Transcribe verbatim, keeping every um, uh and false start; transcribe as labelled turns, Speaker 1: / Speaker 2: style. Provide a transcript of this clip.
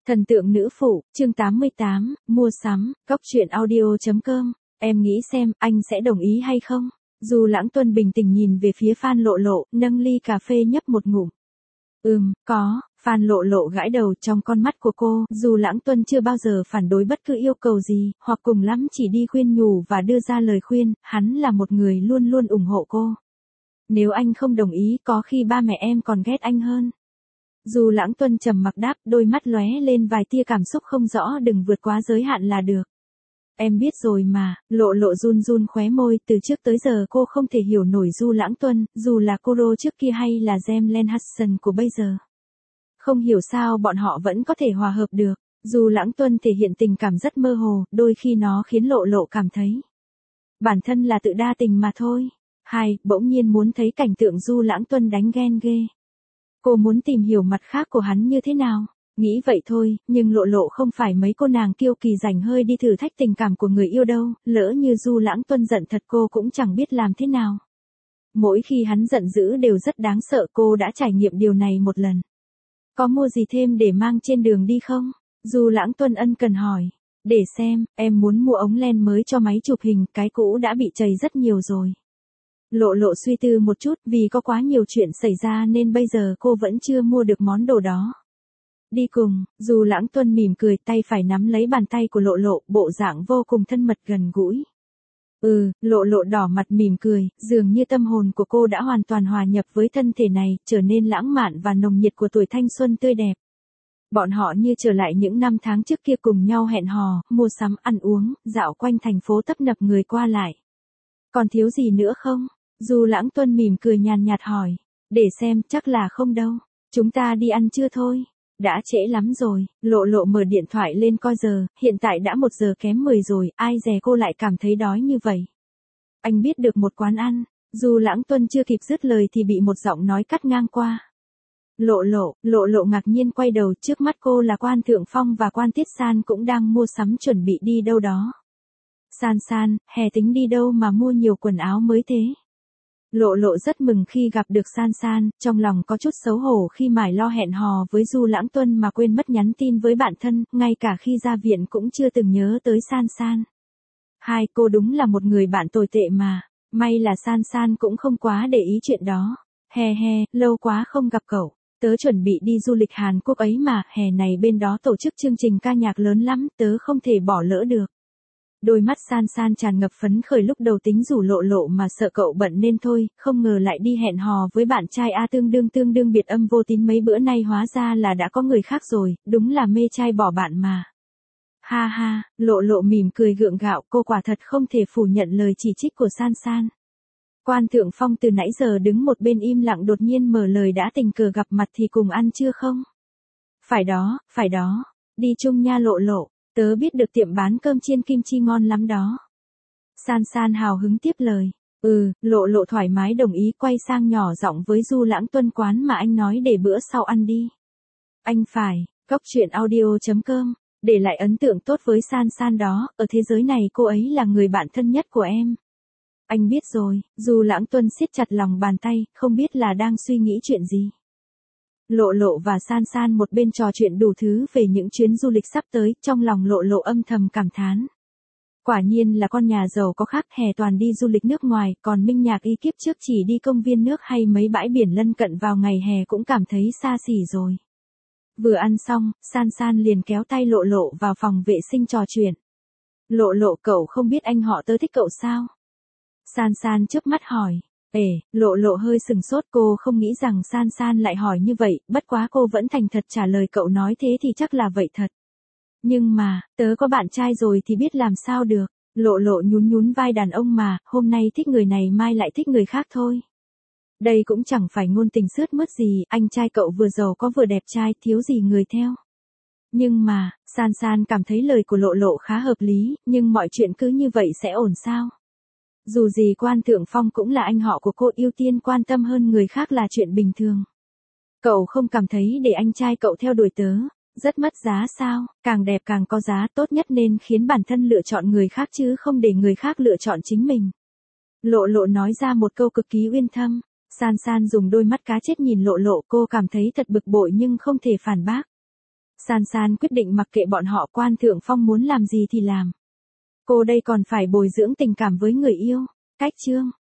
Speaker 1: Thần tượng nữ phụ, chương tám mươi tám, mua sắm, góc truyện audio chấm com. Em nghĩ xem, anh sẽ đồng ý hay không? Dù Lãng Tuân bình tĩnh nhìn về phía Phan Lộ Lộ, nâng ly cà phê nhấp một ngụm. Ừm, có, Phan Lộ Lộ gãi đầu. Trong con mắt của cô, dù Lãng Tuân chưa bao giờ phản đối bất cứ yêu cầu gì, hoặc cùng lắm chỉ đi khuyên nhủ và đưa ra lời khuyên, hắn là một người luôn luôn ủng hộ cô. Nếu anh không đồng ý, có khi ba mẹ em còn ghét anh hơn. Dù Lãng Tuân trầm mặc đáp, đôi mắt lóe lên vài tia cảm xúc không rõ. Đừng vượt quá giới hạn là được. Em biết rồi mà. Lộ Lộ run run khóe môi. Từ trước tới giờ cô không thể hiểu nổi Du Lãng Tuân, dù là Koro trước kia hay là Jem Len Hudson của bây giờ. Không hiểu sao bọn họ vẫn có thể hòa hợp được. Dù Lãng Tuân thể hiện tình cảm rất mơ hồ, đôi khi nó khiến Lộ Lộ cảm thấy bản thân là tự đa tình mà thôi. Hai, bỗng nhiên muốn thấy cảnh tượng Du Lãng Tuân đánh ghen ghê. Cô muốn tìm hiểu mặt khác của hắn như thế nào. Nghĩ vậy thôi, nhưng Lộ Lộ không phải mấy cô nàng kiêu kỳ rảnh hơi đi thử thách tình cảm của người yêu đâu. Lỡ như Du Lãng Tuân giận thật cô cũng chẳng biết làm thế nào. Mỗi khi hắn giận dữ đều rất đáng sợ. Cô đã trải nghiệm điều này một lần. Có mua gì thêm để mang trên đường đi không? Du Lãng Tuân ân cần hỏi. Để xem, em muốn mua ống len mới cho máy chụp hình, cái cũ đã bị trầy rất nhiều rồi. Lộ Lộ suy tư một chút, vì có quá nhiều chuyện xảy ra nên bây giờ cô vẫn chưa mua được món đồ đó. Đi cùng. Dù Lãng Tuân mỉm cười, tay phải nắm lấy bàn tay của Lộ Lộ, bộ dạng vô cùng thân mật gần gũi. Ừ, Lộ Lộ đỏ mặt mỉm cười, dường như tâm hồn của cô đã hoàn toàn hòa nhập với thân thể này, trở nên lãng mạn và nồng nhiệt của tuổi thanh xuân tươi đẹp. Bọn họ như trở lại những năm tháng trước kia, cùng nhau hẹn hò, mua sắm, ăn uống, dạo quanh thành phố tấp nập người qua lại. Còn thiếu gì nữa không? Du Lãng Tuân mỉm cười nhàn nhạt hỏi. Để xem, chắc là không đâu. Chúng ta đi ăn trưa thôi. Đã trễ lắm rồi. Lộ Lộ mở điện thoại lên coi giờ, hiện tại đã một giờ kém mười rồi, ai dè cô lại cảm thấy đói như vậy. Anh biết được một quán ăn. Du Lãng Tuân chưa kịp dứt lời thì bị một giọng nói cắt ngang qua. Lộ Lộ, Lộ Lộ ngạc nhiên quay đầu, trước mắt cô là Quan Thượng Phong và Quan Tiết San cũng đang mua sắm chuẩn bị đi đâu đó. San San, hè tính đi đâu mà mua nhiều quần áo mới thế? Lộ Lộ rất mừng khi gặp được San San, trong lòng có chút xấu hổ khi mải lo hẹn hò với Du Lãng Tuân mà quên mất nhắn tin với bạn thân, ngay cả khi ra viện cũng chưa từng nhớ tới San San. Hai, cô đúng là một người bạn tồi tệ mà, may là San San cũng không quá để ý chuyện đó. He he, lâu quá không gặp cậu, tớ chuẩn bị đi du lịch Hàn Quốc ấy mà, hè này bên đó tổ chức chương trình ca nhạc lớn lắm, tớ không thể bỏ lỡ được. Đôi mắt San San tràn ngập phấn khởi, lúc đầu tính rủ Lộ Lộ mà sợ cậu bận nên thôi, không ngờ lại đi hẹn hò với bạn trai A tương đương tương đương biệt âm vô tín mấy bữa nay, hóa ra là đã có người khác rồi, đúng là mê trai bỏ bạn mà. Ha ha, Lộ Lộ mỉm cười gượng gạo, cô quả thật không thể phủ nhận lời chỉ trích của San San. Quan Thượng Phong từ nãy giờ đứng một bên im lặng đột nhiên mở lời, đã tình cờ gặp mặt thì cùng ăn chưa không? Phải đó, phải đó, đi chung nha Lộ Lộ. Tớ biết được tiệm bán cơm chiên kim chi ngon lắm đó. San San hào hứng tiếp lời. Ừ, Lộ Lộ thoải mái đồng ý, quay sang nhỏ giọng với Du Lãng Tuân, quán mà anh nói để bữa sau ăn đi. Anh phải, góc truyện audio chấm com, để lại ấn tượng tốt với San San đó, ở thế giới này cô ấy là người bạn thân nhất của em. Anh biết rồi. Du Lãng Tuân siết chặt lòng bàn tay, không biết là đang suy nghĩ chuyện gì. Lộ Lộ và San San một bên trò chuyện đủ thứ về những chuyến du lịch sắp tới, trong lòng Lộ Lộ âm thầm cảm thán. Quả nhiên là con nhà giàu có khác, hè toàn đi du lịch nước ngoài, còn Minh Nhạc Y kiếp trước chỉ đi công viên nước hay mấy bãi biển lân cận vào ngày hè cũng cảm thấy xa xỉ rồi. Vừa ăn xong, San San liền kéo tay Lộ Lộ vào phòng vệ sinh trò chuyện. Lộ Lộ, cậu không biết anh họ tớ thích cậu sao? San San chớp mắt hỏi. Ê, Lộ Lộ hơi sừng sốt, cô không nghĩ rằng San San lại hỏi như vậy, bất quá cô vẫn thành thật trả lời, cậu nói thế thì chắc là vậy thật. Nhưng mà, tớ có bạn trai rồi thì biết làm sao được. Lộ Lộ nhún nhún vai, đàn ông mà, hôm nay thích người này mai lại thích người khác thôi. Đây cũng chẳng phải ngôn tình sướt mướt gì, anh trai cậu vừa giàu có vừa đẹp trai, thiếu gì người theo. Nhưng mà, San San cảm thấy lời của Lộ Lộ khá hợp lý, nhưng mọi chuyện cứ như vậy sẽ ổn sao? Dù gì Quan Thượng Phong cũng là anh họ của cô, ưu tiên quan tâm hơn người khác là chuyện bình thường. Cậu không cảm thấy để anh trai cậu theo đuổi tớ rất mất giá sao? Càng đẹp càng có giá, tốt nhất nên khiến bản thân lựa chọn người khác chứ không để người khác lựa chọn chính mình. Lộ Lộ nói ra một câu cực kỳ uyên thâm. San San dùng đôi mắt cá chết nhìn Lộ Lộ, cô cảm thấy thật bực bội nhưng không thể phản bác. San San quyết định mặc kệ bọn họ Quan Thượng Phong muốn làm gì thì làm. Cô đây còn phải bồi dưỡng tình cảm với người yêu. Cách chương